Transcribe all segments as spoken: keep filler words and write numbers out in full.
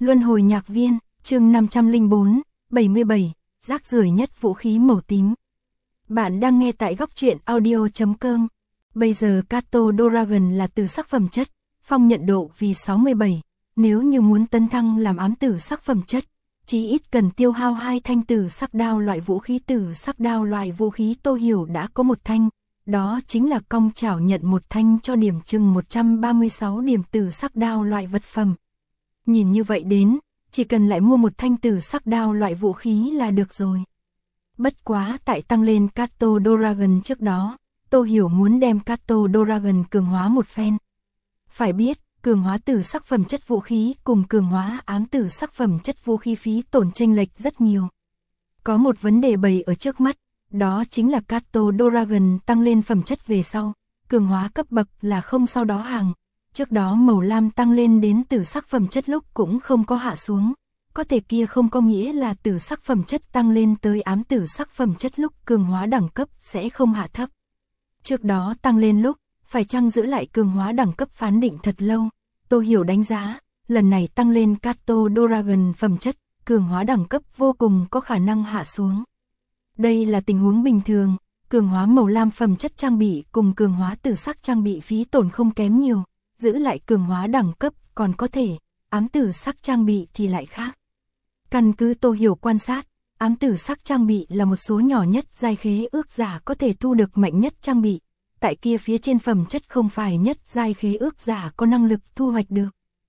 Luân hồi nhạc viên, chương năm trăm lẻ bốn, bảy mươi bảy, rác rưởi nhất vũ khí màu tím. Bạn đang nghe tại góc truyện audio chấm com. Bây giờ Kato Dragon là tử sắc phẩm chất, phong nhận độ vì sáu mươi bảy. Nếu như muốn tấn thăng làm ám tử sắc phẩm chất, chỉ ít cần tiêu hao hai thanh tử sắc đao loại vũ khí. Tử sắc đao loại vũ khí Tô Hiểu đã có một thanh, đó chính là cong chảo nhận một thanh cho điểm chừng một trăm ba mươi sáu điểm tử sắc đao loại vật phẩm. Nhìn như vậy đến, chỉ cần lại mua một thanh tử sắc đao loại vũ khí là được rồi. Bất quá tại tăng lên Kato Dragon trước đó, Tô Hiểu muốn đem Kato Dragon cường hóa một phen. Phải biết, cường hóa tử sắc phẩm chất vũ khí cùng cường hóa ám tử sắc phẩm chất vũ khí phí tổn chênh lệch rất nhiều. Có một vấn đề bày ở trước mắt, đó chính là Kato Dragon tăng lên phẩm chất về sau, cường hóa cấp bậc là không sau đó hàng. Trước đó màu lam tăng lên đến tử sắc phẩm chất lúc cũng không có hạ xuống, có thể kia không có nghĩa là tử sắc phẩm chất tăng lên tới ám tử sắc phẩm chất lúc cường hóa đẳng cấp sẽ không hạ thấp. Trước đó tăng lên lúc, phải chăng giữ lại cường hóa đẳng cấp phán định thật lâu. Tô Hiểu đánh giá, lần này tăng lên Kato Dragon phẩm chất, cường hóa đẳng cấp vô cùng có khả năng hạ xuống. Đây là tình huống bình thường, cường hóa màu lam phẩm chất trang bị cùng cường hóa tử sắc trang bị phí tổn không kém nhiều, giữ lại cường hóa đẳng cấp còn có thể, ám tử sắc trang bị thì lại khác. Căn cứ Tô Hiểu quan sát, ám tử sắc trang bị là một số nhỏ nhất giai khế ước giả có thể thu được mạnh nhất trang bị, tại kia phía trên phẩm chất không phải nhất giai khế ước giả có năng lực thu hoạch được.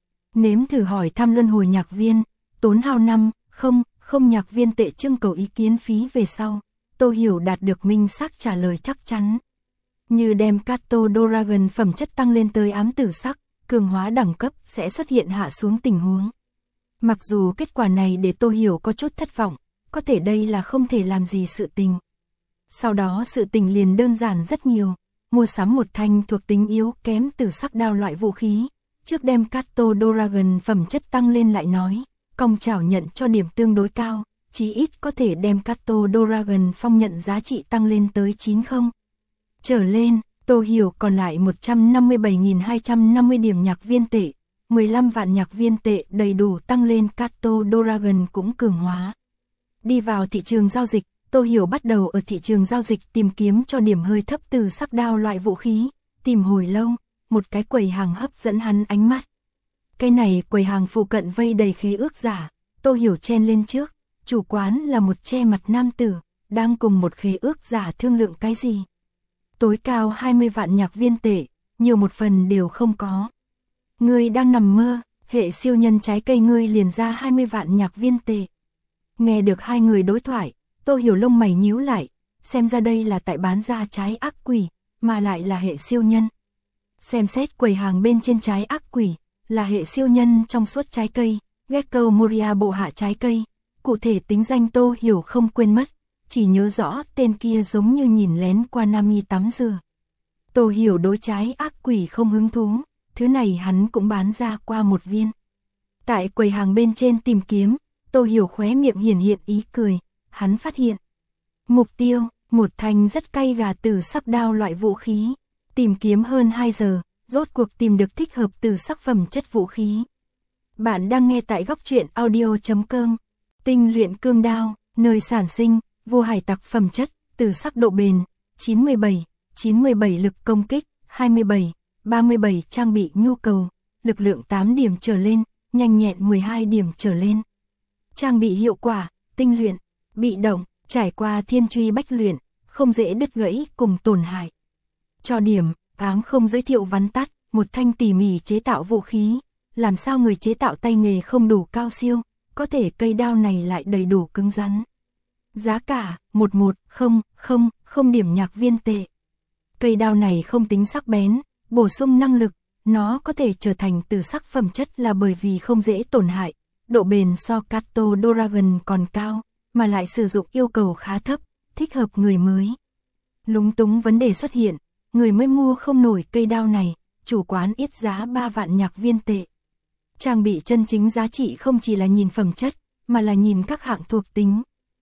Nếm thử hỏi thăm luân hồi nhạc viên, tốn hao năm, không, không nhạc viên tệ trưng cầu ý kiến phí về sau, Tô Hiểu đạt được minh xác trả lời chắc chắn. Như đem Kato Dragon phẩm chất tăng lên tới ám tử sắc, cường hóa đẳng cấp sẽ xuất hiện hạ xuống tình huống. Mặc dù kết quả này để Tô Hiểu có chút thất vọng, có thể đây là không thể làm gì sự tình. Sau đó sự tình liền đơn giản rất nhiều, mua sắm một thanh thuộc tính yếu kém tử sắc đao loại vũ khí, trước đem Kato Dragon phẩm chất tăng lên lại nói, cong chảo nhận cho điểm tương đối cao, chí ít có thể đem Kato Dragon phong nhận giá trị tăng lên tới chín không. Trở lên, Tô Hiểu còn lại một trăm năm mươi bảy nghìn hai trăm năm mươi điểm nhạc viên tệ, mười lăm vạn nhạc viên tệ đầy đủ tăng lên Kato Dragon cũng cường hóa. Đi vào thị trường giao dịch, Tô Hiểu bắt đầu ở thị trường giao dịch tìm kiếm cho điểm hơi thấp từ sắc đao loại vũ khí, tìm hồi lâu, một cái quầy hàng hấp dẫn hắn ánh mắt. Cái này quầy hàng phụ cận vây đầy khế ước giả, Tô Hiểu chen lên trước, chủ quán là một che mặt nam tử, đang cùng một khế ước giả thương lượng cái gì. Tối cao hai mươi vạn nhạc viên tệ, nhiều một phần đều không có. Ngươi đang nằm mơ, hệ siêu nhân trái cây ngươi liền ra hai mươi vạn nhạc viên tệ. Nghe được hai người đối thoại, Tô Hiểu lông mày nhíu lại, xem ra đây là tại bán ra trái ác quỷ, mà lại là hệ siêu nhân. Xem xét quầy hàng bên trên trái ác quỷ, là hệ siêu nhân trong suốt trái cây, Gecko Moria bộ hạ trái cây, cụ thể tính danh Tô Hiểu không quên mất, chỉ nhớ rõ tên kia giống như nhìn lén qua Nami tắm rửa. Tô Hiểu đối trái ác quỷ không hứng thú, thứ này hắn cũng bán ra qua một viên. Tại quầy hàng bên trên tìm kiếm, Tô Hiểu khóe miệng hiển hiện ý cười, hắn phát hiện. Mục tiêu, một thanh rất cay gà tử sắc đao loại vũ khí. Tìm kiếm hơn hai giờ, rốt cuộc tìm được thích hợp tử sắc phẩm chất vũ khí. Bạn đang nghe tại góc truyện audio chấm com. Tinh luyện cương đao, nơi sản sinh, vô hải tặc phẩm chất, tử sắc độ bền, chín mươi bảy, chín mươi bảy lực công kích, hai mươi bảy, ba mươi bảy trang bị nhu cầu, lực lượng tám điểm trở lên, nhanh nhẹn mười hai điểm trở lên. Trang bị hiệu quả, tinh luyện, bị động, trải qua thiên truy bách luyện, không dễ đứt gãy cùng tổn hại. Cho điểm, ám không giới thiệu vắn tắt, một thanh tỉ mỉ chế tạo vũ khí, làm sao người chế tạo tay nghề không đủ cao siêu, có thể cây đao này lại đầy đủ cứng rắn. Giá cả, một một không không không điểm nhạc viên tệ. Cây đao này không tính sắc bén, bổ sung năng lực, nó có thể trở thành tử sắc phẩm chất là bởi vì không dễ tổn hại, độ bền so Kato Dragon còn cao, mà lại sử dụng yêu cầu khá thấp, thích hợp người mới. Lúng túng vấn đề xuất hiện, người mới mua không nổi cây đao này, chủ quán ít giá ba vạn nhạc viên tệ. Trang bị chân chính giá trị không chỉ là nhìn phẩm chất, mà là nhìn các hạng thuộc tính.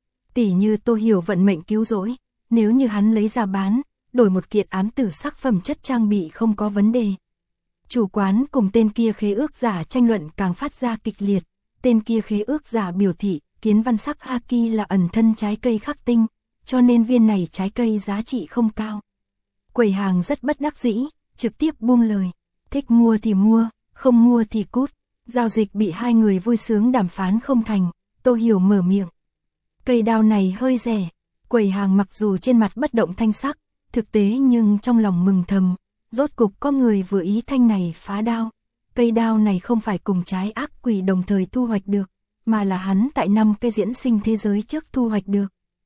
Tỷ như Tô Hiểu vận mệnh cứu rỗi, nếu như hắn lấy ra bán, đổi một kiện ám tử sắc phẩm chất trang bị không có vấn đề. Chủ quán cùng tên kia khế ước giả tranh luận càng phát ra kịch liệt, Tên kia khế ước giả biểu thị, kiến văn sắc Haki là ẩn thân trái cây khắc tinh, cho nên viên này trái cây giá trị không cao. Quầy hàng rất bất đắc dĩ, trực tiếp buông lời, thích mua thì mua, không mua thì cút. Giao dịch bị hai người vui sướng đàm phán không thành, Tô Hiểu mở miệng. Cây đao này hơi rẻ. Quầy hàng mặc dù trên mặt bất động thanh sắc, thực tế nhưng trong lòng mừng thầm, rốt cục có người vừa ý thanh này phá đao. Cây đao này không phải cùng trái ác quỷ đồng thời thu hoạch được, mà là hắn tại năm cái diễn sinh thế giới trước thu hoạch được.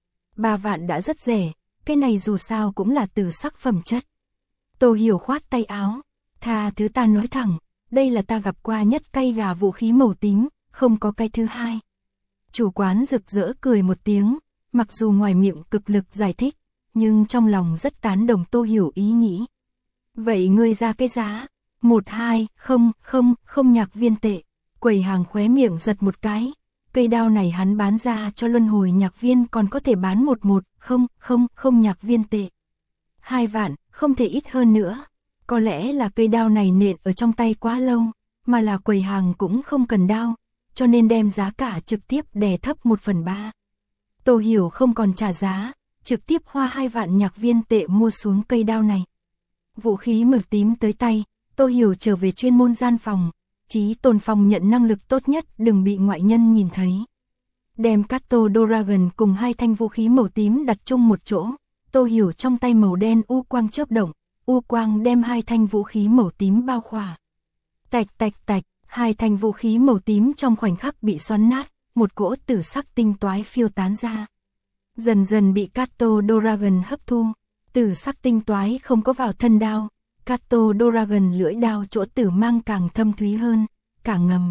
Ba vạn đã rất rẻ, cái này dù sao cũng là tử sắc phẩm chất. Tô Hiểu khoát tay áo, tha thứ ta nói thẳng, đây là ta gặp qua nhất cây gà vũ khí màu tím, không có cây thứ hai. Chủ quán rực rỡ cười một tiếng, mặc dù ngoài miệng cực lực giải thích, nhưng trong lòng rất tán đồng Tô Hiểu ý nghĩ. Vậy ngươi ra cái giá? Một hai, không, không, không nhạc viên tệ. Quầy hàng khóe miệng giật một cái. Cây đao này hắn bán ra cho luân hồi nhạc viên còn có thể bán một một, không, không, không nhạc viên tệ. Hai vạn, không thể ít hơn nữa. Có lẽ là cây đao này nện ở trong tay quá lâu, mà là quầy hàng cũng không cần đao, cho nên đem giá cả trực tiếp đè thấp một phần ba. Tô Hiểu không còn trả giá, trực tiếp hoa hai vạn nhạc viên tệ mua xuống cây đao này. Vũ khí mực tím tới tay, Tô Hiểu trở về chuyên môn gian phòng, Chí Tôn phòng nhận năng lực tốt nhất đừng bị ngoại nhân nhìn thấy. Đem Kato Dragon cùng hai thanh vũ khí màu tím đặt chung một chỗ, Tô Hiểu trong tay màu đen u quang chớp động, u quang đem hai thanh vũ khí màu tím bao khỏa. Tạch tạch tạch, hai thanh vũ khí màu tím trong khoảnh khắc bị xoắn nát, một cỗ tử sắc tinh toái phiêu tán ra. Dần dần bị Kato Dragon hấp thu, tử sắc tinh toái không có vào thân đao, Kato Dragon lưỡi đao chỗ tử mang càng thâm thúy hơn, càng ngầm.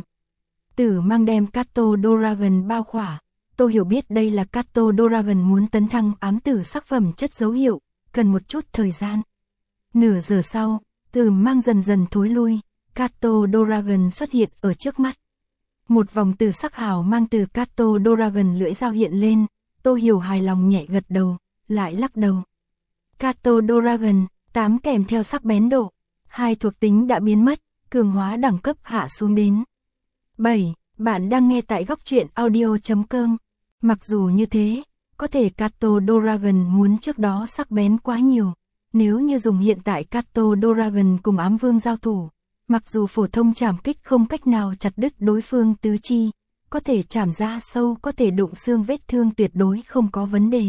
Tử mang đem Kato Dragon bao khỏa, Tô Hiểu biết đây là Kato Dragon muốn tấn thăng ám tử sắc phẩm chất dấu hiệu, cần một chút thời gian. Nửa giờ sau, tử mang dần dần thối lui, Kato Dragon xuất hiện ở trước mắt. Một vòng tử sắc hào mang từ Kato Dragon lưỡi dao hiện lên, Tô Hiểu hài lòng nhẹ gật đầu, lại lắc đầu. Kato Dragon, tám kèm theo sắc bén độ, hai thuộc tính đã biến mất, cường hóa đẳng cấp hạ xuống đến bảy. Bạn đang nghe tại góc truyện audio chấm com. Mặc dù như thế, có thể Kato Dragon muốn trước đó sắc bén quá nhiều. Nếu như dùng hiện tại Kato Dragon cùng ám vương giao thủ, mặc dù phổ thông chảm kích không cách nào chặt đứt đối phương tứ chi, có thể chảm ra sâu, có thể đụng xương, vết thương tuyệt đối không có vấn đề.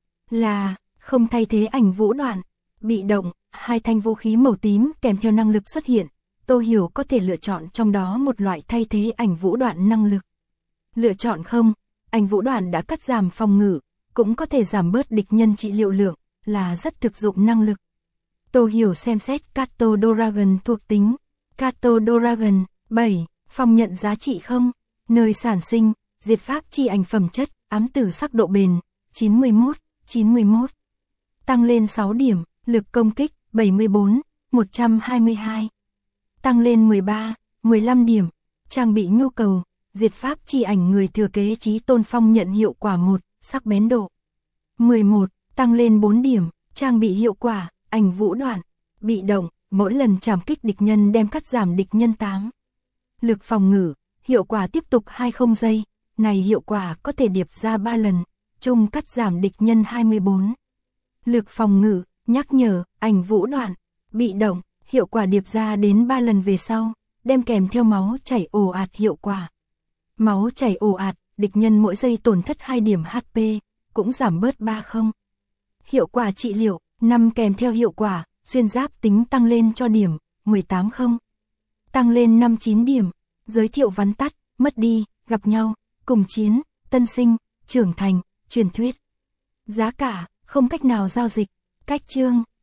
Là, không thay thế ảnh vũ đoạn. Bị động, hai thanh vũ khí màu tím kèm theo năng lực xuất hiện, Tô Hiểu có thể lựa chọn trong đó một loại thay thế ảnh vũ đoạn năng lực. Lựa chọn không, ảnh vũ đoạn đã cắt giảm phòng ngự, cũng có thể giảm bớt địch nhân trị liệu lượng, là rất thực dụng năng lực. Tô Hiểu xem xét Kato Dragon thuộc tính. Kato Dragon, bảy, phòng nhận giá trị không, nơi sản sinh, diệt pháp chi ảnh phẩm chất, ám tử sắc độ bền, chín mươi mốt, chín mươi mốt. Tăng lên sáu điểm, lực công kích, bảy mươi bốn, một trăm hai mươi hai. Tăng lên mười ba, mười lăm điểm, trang bị nhu cầu, diệt pháp chi ảnh người thừa kế Chí Tôn phong nhận hiệu quả một, sắc bén độ. mười một, tăng lên bốn điểm, trang bị hiệu quả, ảnh vũ đoạn, bị động, mỗi lần chảm kích địch nhân đem cắt giảm địch nhân tám. Lực phòng ngự, hiệu quả tiếp tục hai mươi giây, này hiệu quả có thể điệp ra ba lần, chung cắt giảm địch nhân hai mươi bốn. Lực phòng ngự, nhắc nhở, ảnh vũ đoạn, bị động, hiệu quả điệp ra đến ba lần về sau, đem kèm theo máu chảy ồ ạt hiệu quả. Máu chảy ồ ạt, địch nhân mỗi giây tổn thất hai điểm hát pê, cũng giảm bớt ba không. Hiệu quả trị liệu, năm kèm theo hiệu quả, xuyên giáp tính tăng lên cho điểm, mười tám không. Tăng lên năm chín điểm, giới thiệu vắn tắt, mất đi, gặp nhau, cùng chiến, tân sinh, trưởng thành, truyền thuyết. Giá cả, không cách nào giao dịch, cách chương.